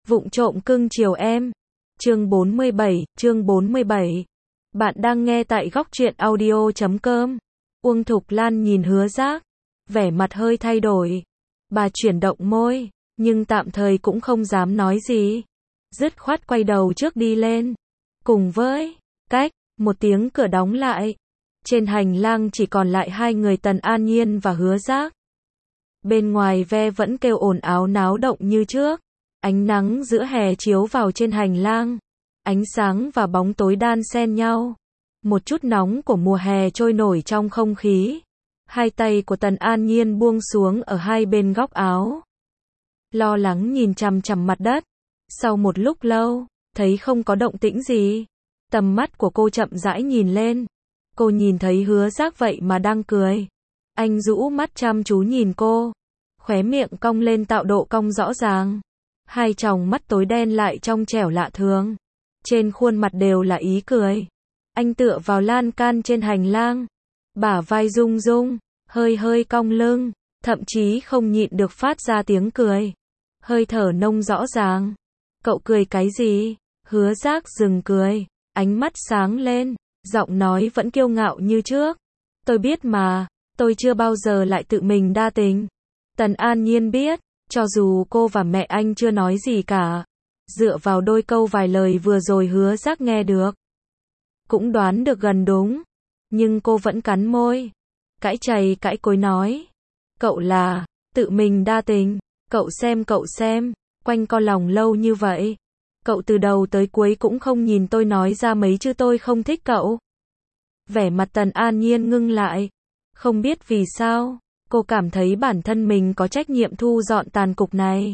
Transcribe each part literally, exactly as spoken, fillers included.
Vụng trộm cưng chiều em. Chương bốn mươi bảy, chương bốn mươi bảy. Bạn đang nghe tại góc truyện audio chấm com. Uông Thục Lan nhìn Hứa Giác, vẻ mặt hơi thay đổi. Bà chuyển động môi, nhưng tạm thời cũng không dám nói gì. Dứt khoát quay đầu trước đi lên. Cùng với, cách, một tiếng cửa đóng lại. Trên hành lang chỉ còn lại hai người Tần An Nhiên và Hứa Giác. Bên ngoài ve vẫn kêu ồn ào náo động như trước. Ánh nắng giữa hè chiếu vào trên hành lang. Ánh sáng và bóng tối đan xen nhau. Một chút nóng của mùa hè trôi nổi trong không khí. Hai tay của Tần An Nhiên buông xuống ở hai bên góc áo. Lo lắng nhìn chằm chằm mặt đất. Sau một lúc lâu, thấy không có động tĩnh gì. Tầm mắt của cô chậm rãi nhìn lên. Cô nhìn thấy Hứa Giác vậy mà đang cười. Anh rũ mắt chăm chú nhìn cô. Khóe miệng cong lên tạo độ cong rõ ràng. Hai tròng mắt tối đen lại trong trẻo lạ thường. Trên khuôn mặt đều là ý cười. Anh tựa vào lan can trên hành lang. Bả vai rung rung, hơi hơi cong lưng, thậm chí không nhịn được phát ra tiếng cười. Hơi thở nông rõ ràng. Cậu cười cái gì? Hứa Giác dừng cười, ánh mắt sáng lên, giọng nói vẫn kiêu ngạo như trước. Tôi biết mà, tôi chưa bao giờ lại tự mình đa tình. Tần An Nhiên biết, cho dù cô và mẹ anh chưa nói gì cả, dựa vào đôi câu vài lời vừa rồi Hứa Giác nghe được, cũng đoán được gần đúng, nhưng cô vẫn cắn môi, cãi chày cãi cối nói, cậu là, tự mình đa tình, cậu xem cậu xem, quanh co lòng lâu như vậy, cậu từ đầu tới cuối cũng không nhìn tôi nói ra mấy chữ tôi không thích cậu. Vẻ mặt Tần An Nhiên ngưng lại, không biết vì sao, cô cảm thấy bản thân mình có trách nhiệm thu dọn tàn cục này.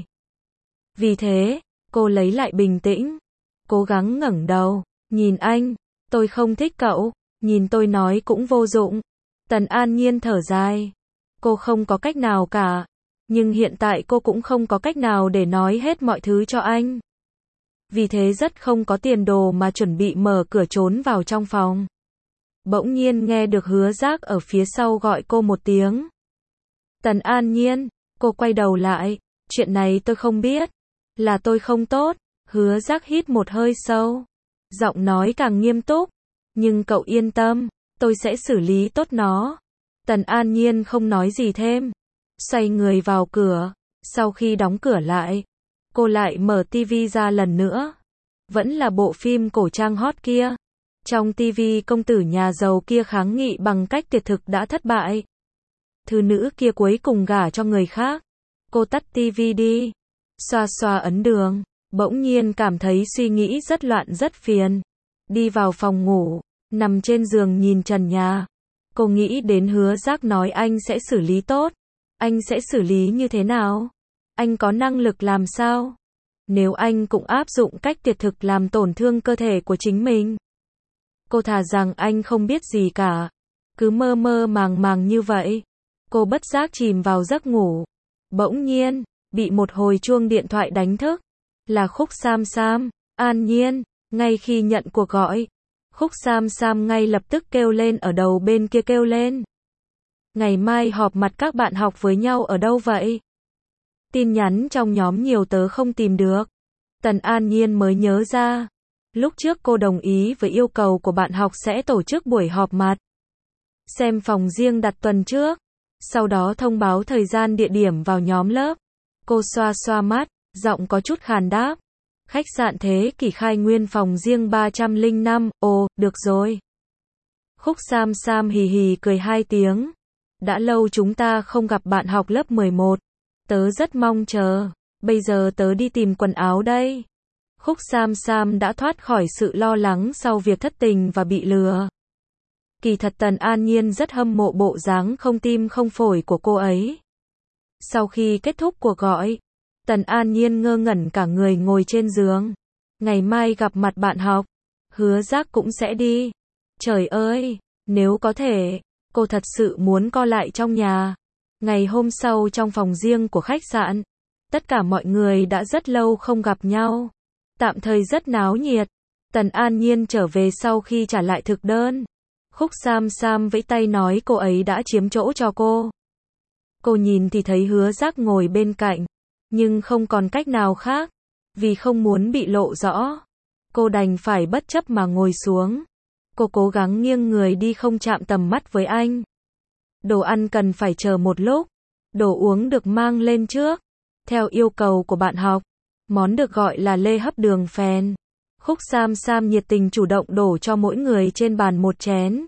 Vì thế, cô lấy lại bình tĩnh, cố gắng ngẩng đầu, nhìn anh, tôi không thích cậu, nhìn tôi nói cũng vô dụng. Tần An Nhiên thở dài, cô không có cách nào cả, nhưng hiện tại cô cũng không có cách nào để nói hết mọi thứ cho anh. Vì thế rất không có tiền đồ mà chuẩn bị mở cửa trốn vào trong phòng. Bỗng nhiên nghe được Hứa Giác ở phía sau gọi cô một tiếng. Tần An Nhiên, cô quay đầu lại, chuyện này tôi không biết, là tôi không tốt. Hứa Giác hít một hơi sâu, giọng nói càng nghiêm túc, nhưng cậu yên tâm, tôi sẽ xử lý tốt nó. Tần An Nhiên không nói gì thêm, xoay người vào cửa, sau khi đóng cửa lại, cô lại mở tivi ra lần nữa, vẫn là bộ phim cổ trang hot kia. Trong tivi công tử nhà giàu kia kháng nghị bằng cách tuyệt thực đã thất bại. Thư nữ kia cuối cùng gả cho người khác. Cô tắt tivi đi, xoa xoa ấn đường, bỗng nhiên cảm thấy suy nghĩ rất loạn rất phiền. Đi vào phòng ngủ, nằm trên giường nhìn trần nhà. Cô nghĩ đến Hứa Giác nói anh sẽ xử lý tốt. Anh sẽ xử lý như thế nào? Anh có năng lực làm sao? Nếu anh cũng áp dụng cách tuyệt thực làm tổn thương cơ thể của chính mình, cô thà rằng anh không biết gì cả, cứ mơ mơ màng màng như vậy. Cô bất giác chìm vào giấc ngủ. Bỗng nhiên, bị một hồi chuông điện thoại đánh thức. Là Khúc Sam Sam. An Nhiên, ngay khi nhận cuộc gọi, Khúc Sam Sam ngay lập tức kêu lên ở đầu bên kia kêu lên. Ngày mai họp mặt các bạn học với nhau ở đâu vậy? Tin nhắn trong nhóm nhiều tớ không tìm được. Tần An Nhiên mới nhớ ra. Lúc trước cô đồng ý với yêu cầu của bạn học sẽ tổ chức buổi họp mặt. Xem phòng riêng đặt tuần trước. Sau đó thông báo thời gian địa điểm vào nhóm lớp. Cô xoa xoa mắt, giọng có chút khàn đáp. Khách sạn Thế Kỷ Khai Nguyên phòng riêng ba trăm lẻ năm, ồ, được rồi. Khúc Sam Sam hì hì cười hai tiếng. Đã lâu chúng ta không gặp bạn học lớp mười một. Tớ rất mong chờ. Bây giờ tớ đi tìm quần áo đây. Khúc Sam Sam đã thoát khỏi sự lo lắng sau việc thất tình và bị lừa. Kỳ thật Tần An Nhiên rất hâm mộ bộ dáng không tim không phổi của cô ấy. Sau khi kết thúc cuộc gọi, Tần An Nhiên ngơ ngẩn cả người ngồi trên giường. Ngày mai gặp mặt bạn học, Hứa Giác cũng sẽ đi. Trời ơi, nếu có thể, cô thật sự muốn co lại trong nhà. Ngày hôm sau trong phòng riêng của khách sạn, tất cả mọi người đã rất lâu không gặp nhau. Tạm thời rất náo nhiệt. Tần An Nhiên trở về sau khi trả lại thực đơn. Khúc Sam Sam vẫy tay nói cô ấy đã chiếm chỗ cho cô. Cô nhìn thì thấy Hứa Giác ngồi bên cạnh, nhưng không còn cách nào khác. Vì không muốn bị lộ rõ, cô đành phải bất chấp mà ngồi xuống. Cô cố gắng nghiêng người đi không chạm tầm mắt với anh. Đồ ăn cần phải chờ một lúc. Đồ uống được mang lên trước. Theo yêu cầu của bạn học, món được gọi là lê hấp đường phèn. Khúc Sam Sam nhiệt tình chủ động đổ cho mỗi người trên bàn một chén.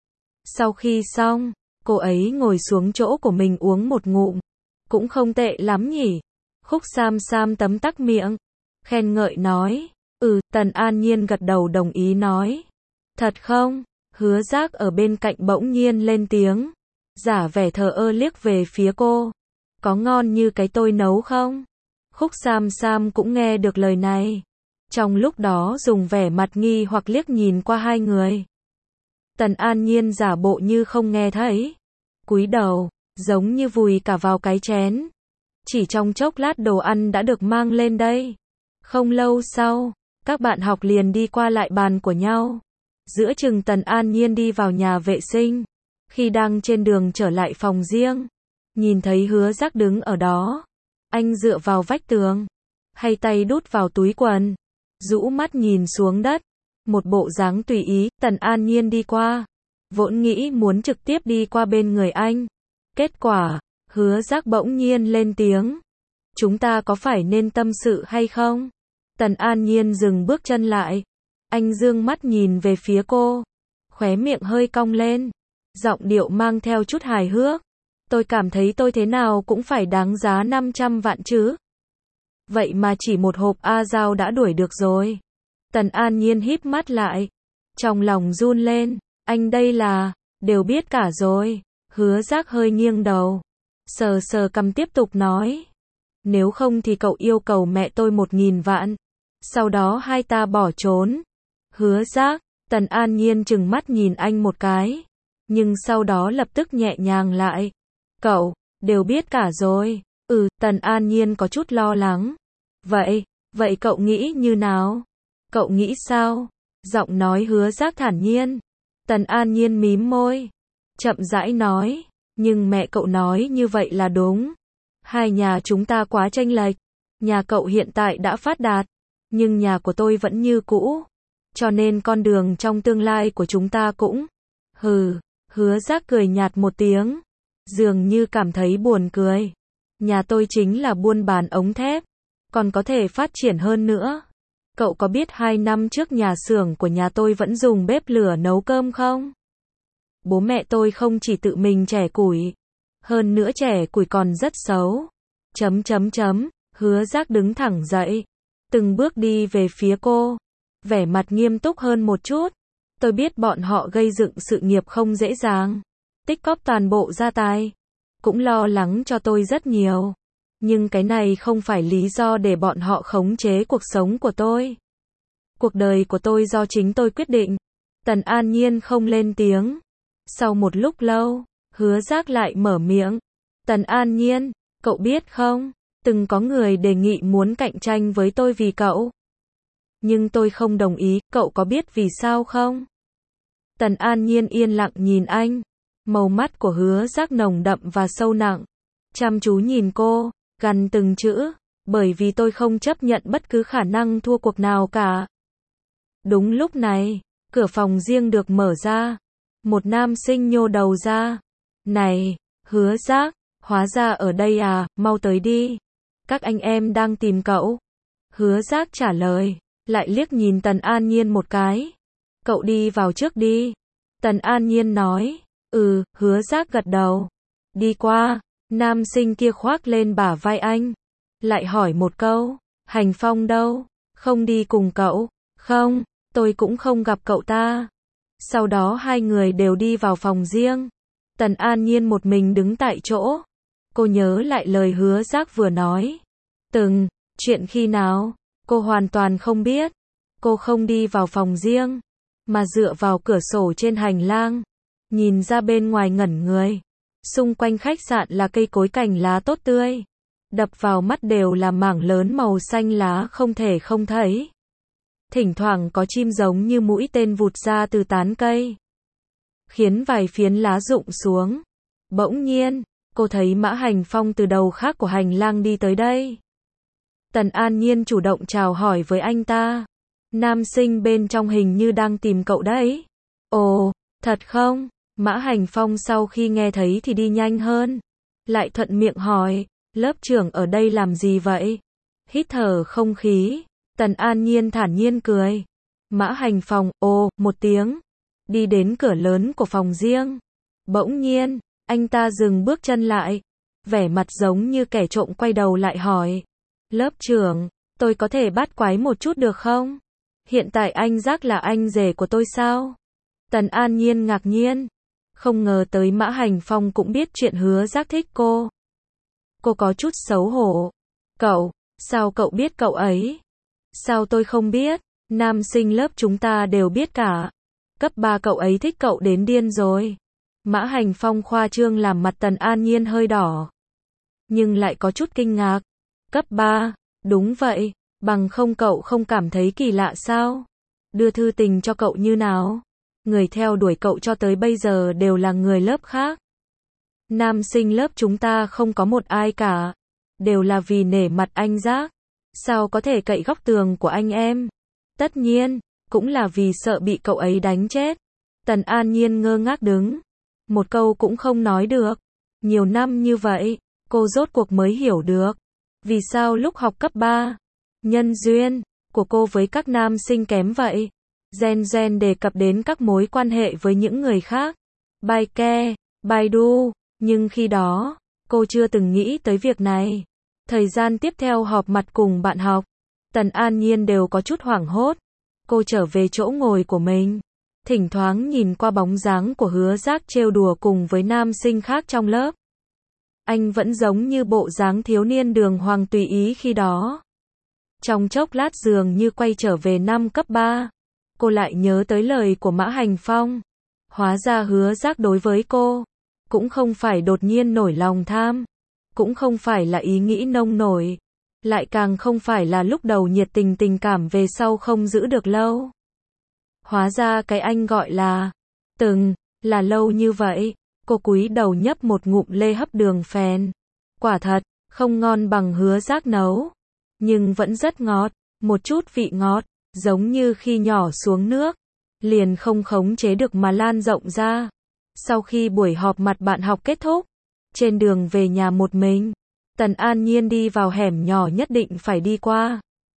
Sau khi xong, cô ấy ngồi xuống chỗ của mình uống một ngụm. Cũng không tệ lắm nhỉ. Khúc Sam Sam tấm tắc miệng, khen ngợi nói. Ừ, Tần An Nhiên gật đầu đồng ý nói. Thật không? Hứa Giác ở bên cạnh bỗng nhiên lên tiếng, giả vẻ thờ ơ liếc về phía cô. Có ngon như cái tôi nấu không? Khúc Sam Sam cũng nghe được lời này. Trong lúc đó dùng vẻ mặt nghi hoặc liếc nhìn qua hai người. Tần An Nhiên giả bộ như không nghe thấy. Cúi đầu, giống như vùi cả vào cái chén. Chỉ trong chốc lát đồ ăn đã được mang lên đây. Không lâu sau, các bạn học liền đi qua lại bàn của nhau. Giữa chừng Tần An Nhiên đi vào nhà vệ sinh. Khi đang trên đường trở lại phòng riêng, nhìn thấy Hứa Giác đứng ở đó. Anh dựa vào vách tường, hay tay đút vào túi quần, rũ mắt nhìn xuống đất. Một bộ dáng tùy ý. Tần An Nhiên đi qua, vốn nghĩ muốn trực tiếp đi qua bên người anh. Kết quả, Hứa Giác bỗng nhiên lên tiếng. Chúng ta có phải nên tâm sự hay không? Tần An Nhiên dừng bước chân lại. Anh dương mắt nhìn về phía cô, khóe miệng hơi cong lên, giọng điệu mang theo chút hài hước. Tôi cảm thấy tôi thế nào cũng phải đáng giá năm trăm vạn chứ. Vậy mà chỉ một hộp A Dao đã đuổi được rồi. Tần An Nhiên híp mắt lại, trong lòng run lên. Anh đây là, đều biết cả rồi. Hứa Giác hơi nghiêng đầu, sờ sờ cằm tiếp tục nói. Nếu không thì cậu yêu cầu mẹ tôi một nghìn vạn. Sau đó hai ta bỏ trốn. Hứa Giác, Tần An Nhiên trừng mắt nhìn anh một cái. Nhưng sau đó lập tức nhẹ nhàng lại. Cậu, đều biết cả rồi. Ừ, Tần An Nhiên có chút lo lắng. Vậy, vậy cậu nghĩ như nào? Cậu nghĩ sao? Giọng nói Hứa Giác thản nhiên. Tần An Nhiên mím môi, chậm rãi nói. Nhưng mẹ cậu nói như vậy là đúng. Hai nhà chúng ta quá chênh lệch. Nhà cậu hiện tại đã phát đạt, nhưng nhà của tôi vẫn như cũ. Cho nên con đường trong tương lai của chúng ta cũng... Hừ, Hứa Giác cười nhạt một tiếng, dường như cảm thấy buồn cười. Nhà tôi chính là buôn bán ống thép, còn có thể phát triển hơn nữa. Cậu có biết hai năm trước nhà xưởng của nhà tôi vẫn dùng bếp lửa nấu cơm không? Bố mẹ tôi không chỉ tự mình chẻ củi, hơn nữa chẻ củi còn rất xấu. Chấm chấm chấm, Hứa Giác đứng thẳng dậy, từng bước đi về phía cô, vẻ mặt nghiêm túc hơn một chút. Tôi biết bọn họ gây dựng sự nghiệp không dễ dàng, tích cóp toàn bộ gia tài, cũng lo lắng cho tôi rất nhiều. Nhưng cái này không phải lý do để bọn họ khống chế cuộc sống của tôi. Cuộc đời của tôi do chính tôi quyết định. Tần An Nhiên không lên tiếng. Sau một lúc lâu, Hứa Giác lại mở miệng. Tần An Nhiên, cậu biết không, từng có người đề nghị muốn cạnh tranh với tôi vì cậu. Nhưng tôi không đồng ý, cậu có biết vì sao không? Tần An Nhiên yên lặng nhìn anh. Màu mắt của Hứa Giác nồng đậm và sâu nặng. Chăm chú nhìn cô, gằn từng chữ. Bởi vì tôi không chấp nhận bất cứ khả năng thua cuộc nào cả. Đúng lúc này, cửa phòng riêng được mở ra. Một nam sinh nhô đầu ra. Này, Hứa Giác, hóa ra ở đây à, mau tới đi. Các anh em đang tìm cậu. Hứa Giác trả lời, lại liếc nhìn Tần An Nhiên một cái. Cậu đi vào trước đi. Tần An Nhiên nói, ừ, Hứa Giác gật đầu. Đi qua, nam sinh kia khoác lên bả vai anh. Lại hỏi một câu, Hành Phong đâu? Không đi cùng cậu? Không, tôi cũng không gặp cậu ta. Sau đó hai người đều đi vào phòng riêng. Tần An Nhiên một mình đứng tại chỗ. Cô nhớ lại lời Hứa Giác vừa nói. Từng, chuyện khi nào? Cô hoàn toàn không biết. Cô không đi vào phòng riêng, mà dựa vào cửa sổ trên hành lang, nhìn ra bên ngoài ngẩn người. Xung quanh khách sạn là cây cối cành lá tốt tươi. Đập vào mắt đều là mảng lớn màu xanh lá không thể không thấy. Thỉnh thoảng có chim giống như mũi tên vụt ra từ tán cây, khiến vài phiến lá rụng xuống. Bỗng nhiên, cô thấy Mã Hành Phong từ đầu khác của hành lang đi tới đây. Tần An Nhiên chủ động chào hỏi với anh ta. Nam sinh bên trong hình như đang tìm cậu đấy. Ồ, thật không? Mã Hành Phong sau khi nghe thấy thì đi nhanh hơn. Lại thuận miệng hỏi, lớp trưởng ở đây làm gì vậy? Hít thở không khí. Tần An Nhiên thản nhiên cười. Mã Hành Phong, ồ, một tiếng. Đi đến cửa lớn của phòng riêng. Bỗng nhiên, anh ta dừng bước chân lại. Vẻ mặt giống như kẻ trộm quay đầu lại hỏi. Lớp trưởng, tôi có thể bắt quái một chút được không? Hiện tại anh Giác là anh rể của tôi sao? Tần An Nhiên ngạc nhiên. Không ngờ tới Mã Hành Phong cũng biết chuyện Hứa Giác thích cô. Cô có chút xấu hổ. Cậu, sao cậu biết cậu ấy? Sao tôi không biết? Nam sinh lớp chúng ta đều biết cả. Cấp ba cậu ấy thích cậu đến điên rồi. Mã Hành Phong khoa trương làm mặt Tần An Nhiên hơi đỏ. Nhưng lại có chút kinh ngạc. Cấp ba, đúng vậy, bằng không cậu không cảm thấy kỳ lạ sao? Đưa thư tình cho cậu như nào? Người theo đuổi cậu cho tới bây giờ đều là người lớp khác. Nam sinh lớp chúng ta không có một ai cả. Đều là vì nể mặt anh Giác. Sao có thể cậy góc tường của anh em? Tất nhiên, cũng là vì sợ bị cậu ấy đánh chết. Tần An Nhiên ngơ ngác đứng. Một câu cũng không nói được. Nhiều năm như vậy, cô rốt cuộc mới hiểu được. Vì sao lúc học cấp ba, nhân duyên của cô với các nam sinh kém vậy. Gen Gen đề cập đến các mối quan hệ với những người khác. Baike, Baidu, nhưng khi đó, cô chưa từng nghĩ tới việc này. Thời gian tiếp theo họp mặt cùng bạn học, Tần An Nhiên đều có chút hoảng hốt. Cô trở về chỗ ngồi của mình, thỉnh thoảng nhìn qua bóng dáng của Hứa Giác trêu đùa cùng với nam sinh khác trong lớp. Anh vẫn giống như bộ dáng thiếu niên đường hoàng tùy ý khi đó. Trong chốc lát dường như quay trở về năm cấp ba, cô lại nhớ tới lời của Mã Hành Phong. Hóa ra Hứa Giác đối với cô, cũng không phải đột nhiên nổi lòng tham, cũng không phải là ý nghĩ nông nổi, lại càng không phải là lúc đầu nhiệt tình tình cảm về sau không giữ được lâu. Hóa ra cái anh gọi là từng, là lâu như vậy. Cô cúi đầu nhấp một ngụm lê hấp đường phèn. Quả thật, không ngon bằng Hứa Giác nấu. Nhưng vẫn rất ngọt, một chút vị ngọt, giống như khi nhỏ xuống nước, liền không khống chế được mà lan rộng ra. Sau khi buổi họp mặt bạn học kết thúc, trên đường về nhà một mình, Tần An Nhiên đi vào hẻm nhỏ nhất định phải đi qua.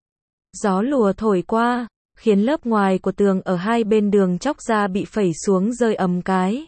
Gió lùa thổi qua, khiến lớp ngoài của tường ở hai bên đường chóc ra bị phẩy xuống rơi ầm cái.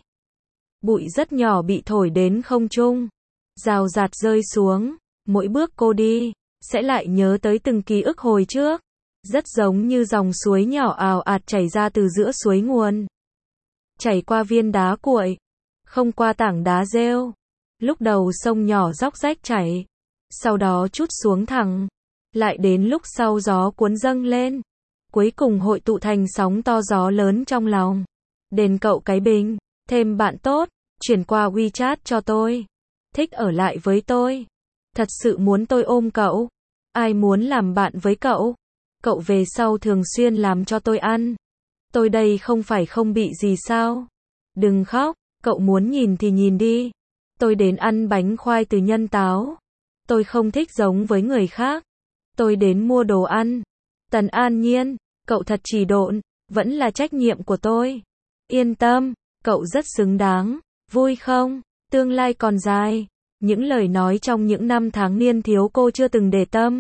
Bụi rất nhỏ bị thổi đến không trung, rào rạt rơi xuống. Mỗi bước cô đi, sẽ lại nhớ tới từng ký ức hồi trước. Rất giống như dòng suối nhỏ ào ạt chảy ra từ giữa suối nguồn. Chảy qua viên đá cuội, không qua tảng đá rêu. Lúc đầu sông nhỏ róc rách chảy, sau đó trút xuống thẳng. Lại đến lúc sau gió cuốn dâng lên, cuối cùng hội tụ thành sóng to gió lớn trong lòng. Đền cậu cái bình, thêm bạn tốt, chuyển qua WeChat cho tôi. Thích ở lại với tôi. Thật sự muốn tôi ôm cậu. Ai muốn làm bạn với cậu? Cậu về sau thường xuyên làm cho tôi ăn. Tôi đây không phải không bị gì sao? Đừng khóc, cậu muốn nhìn thì nhìn đi. Tôi đến ăn bánh khoai từ nhân táo. Tôi không thích giống với người khác. Tôi đến mua đồ ăn. Tần An Nhiên, cậu thật chỉ độn, vẫn là trách nhiệm của tôi. Yên tâm, cậu rất xứng đáng. Vui không? Tương lai còn dài. Những lời nói trong những năm tháng niên thiếu cô chưa từng để tâm.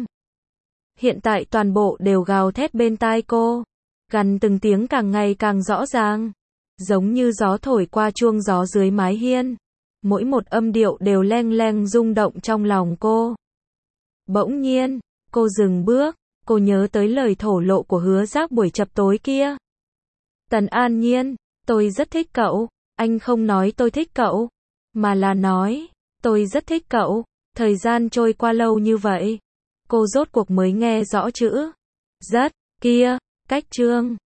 Hiện tại toàn bộ đều gào thét bên tai cô. Gần từng tiếng càng ngày càng rõ ràng. Giống như gió thổi qua chuông gió dưới mái hiên. Mỗi một âm điệu đều leng leng rung động trong lòng cô. Bỗng nhiên, cô dừng bước. Cô nhớ tới lời thổ lộ của Hứa Giác buổi chập tối kia. Tần An Nhiên, tôi rất thích cậu. Anh không nói tôi thích cậu, mà là nói, tôi rất thích cậu. Thời gian trôi qua lâu như vậy, cô rốt cuộc mới nghe rõ chữ rất kia, cách chương.